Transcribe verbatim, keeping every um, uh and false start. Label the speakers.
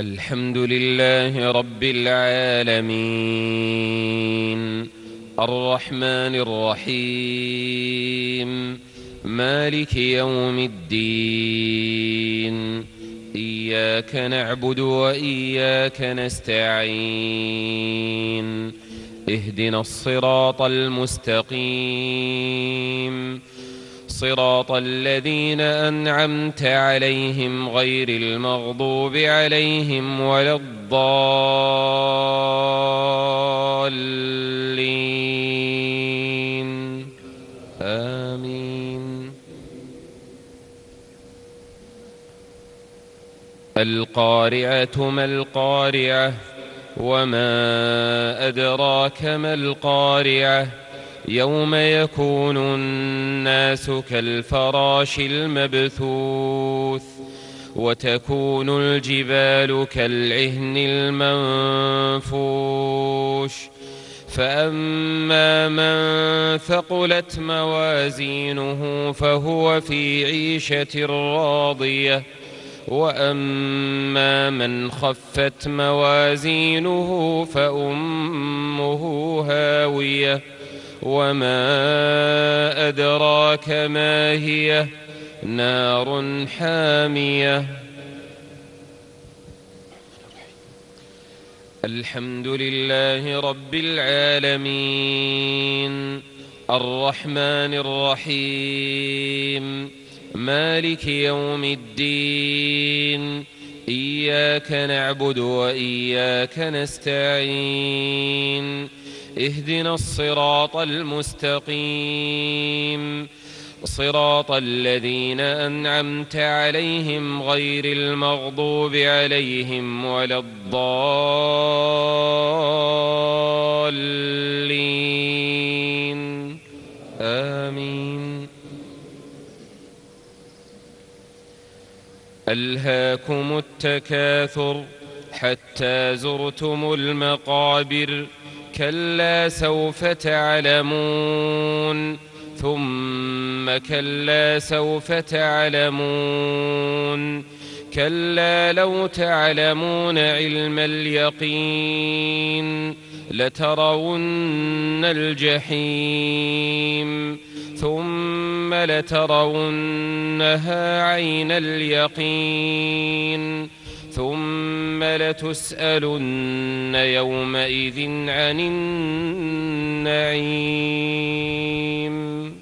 Speaker 1: الحمد لله رب العالمين، الرحمن الرحيم، مالك يوم الدين. إياك نعبد وإياك نستعين، اهدنا الصراط المستقيم، صراط الذين أنعمت عليهم غير المغضوب عليهم ولا الضالين. آمين. القارعة ما القارعة، وما أدراك ما القارعة. يوم يكون الناس كالفراش المبثوث، وتكون الجبال كالعهن المنفوش. فأما من ثقلت موازينه فهو في عيشة راضية، وأما من خفت موازينه فأمه هاوية، وما أدراك ما هي، نار حامية. الحمد لله رب العالمين، الرحمن الرحيم، مالك يوم الدين. إياك نعبد وإياك نستعين، اهدنا الصراط المستقيم، صراط الذين أنعمت عليهم غير المغضوب عليهم ولا الضالين. آمين. ألهاكم التكاثر حتى زرتم المقابر، كلا سوف تعلمون، ثم كلا سوف تعلمون، كلا لو تعلمون علم اليقين لترون الجحيم، ثم لترونها عين اليقين، ثم لتسألن يومئذ عن النعيم.